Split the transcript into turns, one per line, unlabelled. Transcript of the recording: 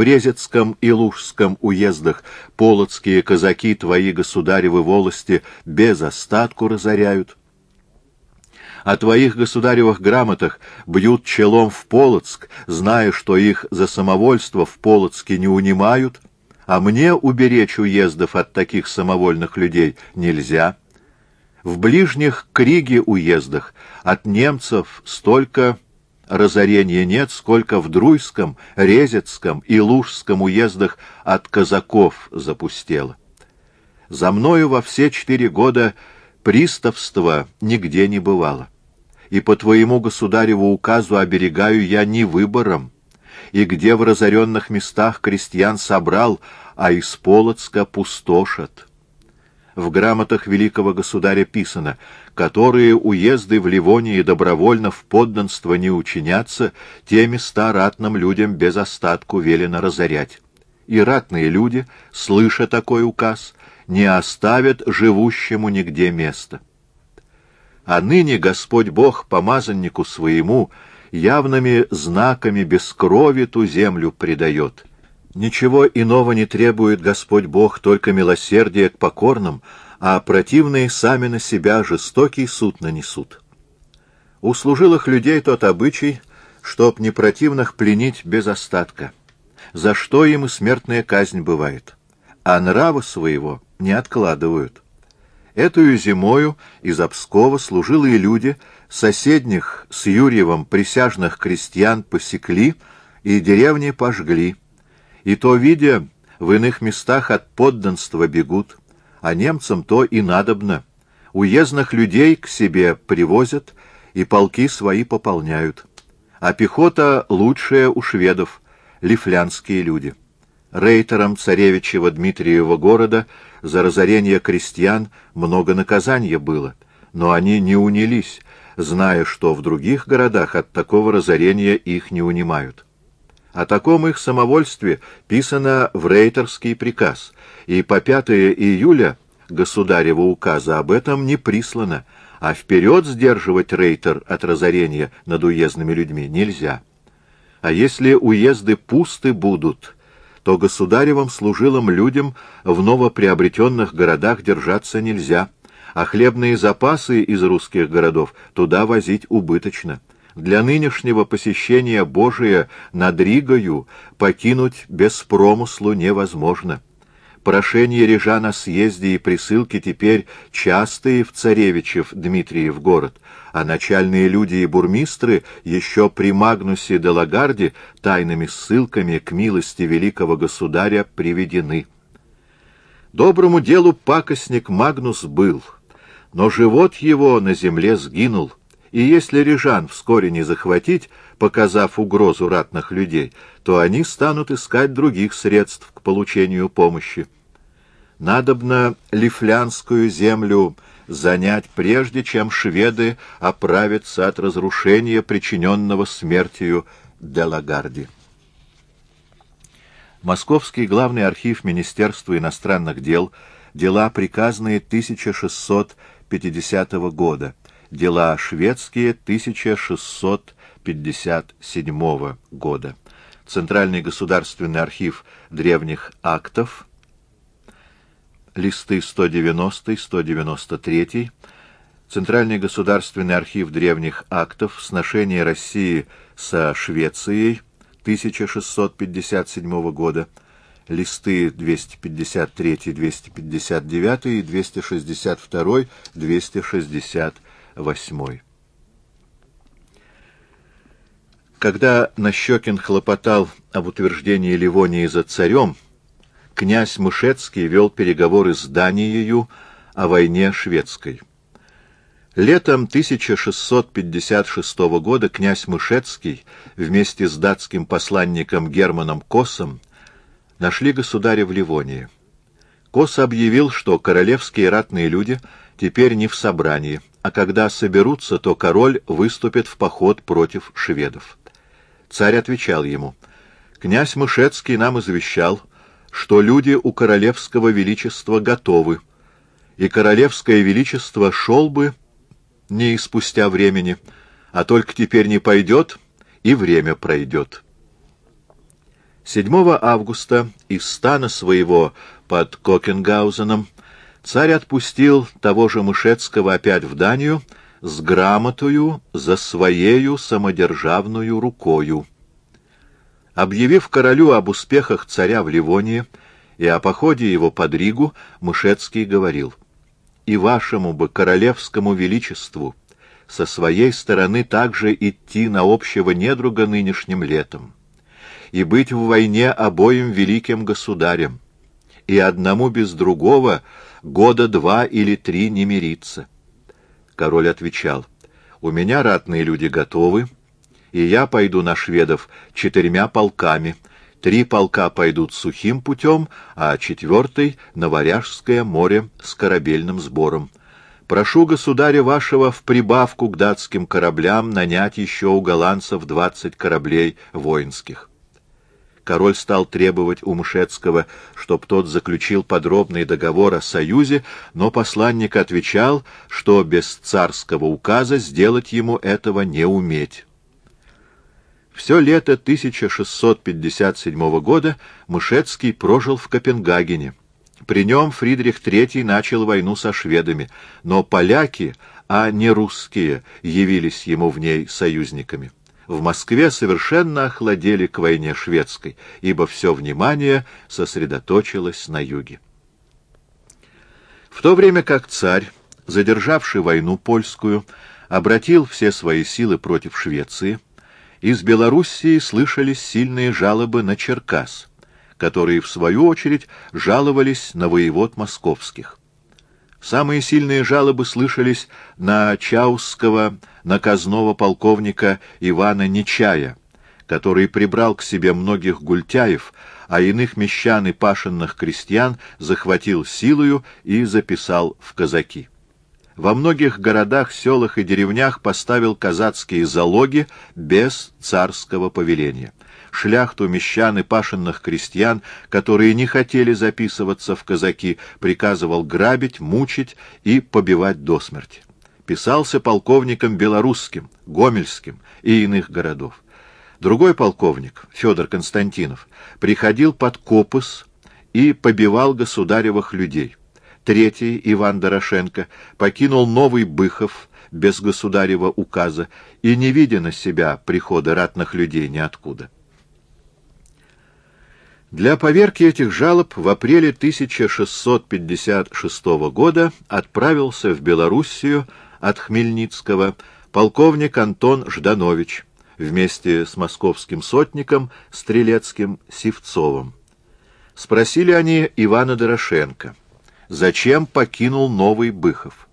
в Резецком и Лужском уездах полоцкие казаки твои государевы волости без остатку разоряют. О твоих государевых грамотах бьют челом в Полоцк, зная, что их за самовольство в Полоцке не унимают, а мне уберечь уездов от таких самовольных людей нельзя. В ближних к Риге уездах от немцев столько разорения нет, сколько в Друйском, Резецком и Лужском уездах от казаков запустело. За мною во все 4 года приставства нигде не бывало. И по твоему государеву указу оберегаю я не выбором, и где в разоренных местах крестьян собрал, а из Полоцка пустошат. В грамотах великого государя писано: которые уезды в Ливонии добровольно в подданство не учинятся, те места ратным людям без остатку велено разорять. И ратные люди, слыша такой указ, не оставят живущему нигде места. А ныне Господь Бог помазаннику своему явными знаками без крови ту землю предает. Ничего иного не требует Господь Бог, только милосердия к покорным, а противные сами на себя жестокий суд нанесут. У служилых людей тот обычай, чтоб непротивных пленить без остатка, за что им и смертная казнь бывает, а нрава своего не откладывают. Этою зимою из Обскова служилые люди соседних с Юрьевым присяжных крестьян посекли и деревни пожгли, и то, видя, в иных местах от подданства бегут, а немцам то и надобно. Уездных людей к себе привозят и полки свои пополняют. А пехота лучшая у шведов, лифлянские люди. Рейтерам царевичева Дмитриева города за разорение крестьян много наказания было, но они не унились, зная, что в других городах от такого разорения их не унимают. О таком их самовольстве писано в рейтерский приказ, и по 5 июля государева указа об этом не прислано, а вперед сдерживать рейтер от разорения над уездными людьми нельзя. А если уезды пусты будут, то государевым служилым людям в новоприобретенных городах держаться нельзя, а хлебные запасы из русских городов туда возить убыточно. Для нынешнего посещения Божия над Ригою покинуть без промыслу невозможно. Прошения рижан о съезде и присылки теперь частые в царевичев Дмитриев город, а начальные люди и бурмистры еще при Магнусе де Лагарде тайными ссылками к милости великого государя приведены. Доброму делу пакостник Магнус был, но живот его на земле сгинул, и если рижан вскоре не захватить, показав угрозу ратных людей, то они станут искать других средств к получению помощи. Надобно лифлянскую землю занять, прежде чем шведы оправятся от разрушения, причиненного смертью де Лагарди. Московский главный архив Министерства иностранных дел, дела приказные 1650 года, дела шведские 1657 года. Центральный государственный архив древних актов, листы 190-193, Центральный государственный архив древних актов, сношение России со Швецией 1657 года, листы 253-259 и 262-268. Когда Нащекин хлопотал об утверждении Ливонии за царем, князь Мышецкий вел переговоры с Даниею о войне шведской. Летом 1656 года князь Мышецкий вместе с датским посланником Германом Косом нашли государя в Ливонии. Кос объявил, что королевские ратные люди теперь не в собрании, а когда соберутся, то король выступит в поход против шведов. Царь отвечал ему: «Князь Мышецкий нам извещал, что люди у королевского величества готовы, и королевское величество шел бы не спустя времени, а только теперь не пойдет, и время пройдет». 7 августа из стана своего под Кокенгаузеном царь отпустил того же Мышецкого опять в Данию с грамотою за своею самодержавную рукою. Объявив королю об успехах царя в Ливонии и о походе его под Ригу, Мышецкий говорил: «И вашему бы королевскому величеству со своей стороны также идти на общего недруга нынешним летом, и быть в войне обоим великим государям, и одному без другого года 2 или 3 не мириться». Король отвечал: «У меня ратные люди готовы, и я пойду на шведов 4 полками, 3 полка пойдут сухим путем, а 4 на Варяжское море с корабельным сбором. Прошу государя вашего в прибавку к датским кораблям нанять еще у голландцев 20 кораблей воинских». Король стал требовать у Мышецкого, чтоб тот заключил подробный договор о союзе, но посланник отвечал, что без царского указа сделать ему этого не уметь. Все лето 1657 года Мышецкий прожил в Копенгагене. При нем Фридрих III начал войну со шведами, но поляки, а не русские, явились ему в ней союзниками. В Москве совершенно охладели к войне шведской, ибо все внимание сосредоточилось на юге. В то время как царь, задержавший войну польскую, обратил все свои силы против Швеции, из Белоруссии слышались сильные жалобы на Черкас, которые, в свою очередь, жаловались на воевод московских. Самые сильные жалобы слышались на чаусского наказного полковника Ивана Нечая, который прибрал к себе многих гультяев, а иных мещан и пашенных крестьян захватил силою и записал в казаки. Во многих городах, селах и деревнях поставил казацкие залоги без царского повеления. Шляхту, мещан и пашенных крестьян, которые не хотели записываться в казаки, приказывал грабить, мучить и побивать до смерти. Писался полковником белорусским, гомельским и иных городов. Другой полковник, Федор Константинов, приходил под Копыс и побивал государевых людей. Третий, Иван Дорошенко, покинул Новый Быхов без государева указа и не видя на себя прихода ратных людей ниоткуда. Для поверки этих жалоб в апреле 1656 года отправился в Белоруссию от Хмельницкого полковник Антон Жданович вместе с московским сотником Стрелецким Сивцовым. Спросили они Ивана Дорошенко, зачем покинул Новый Быхов.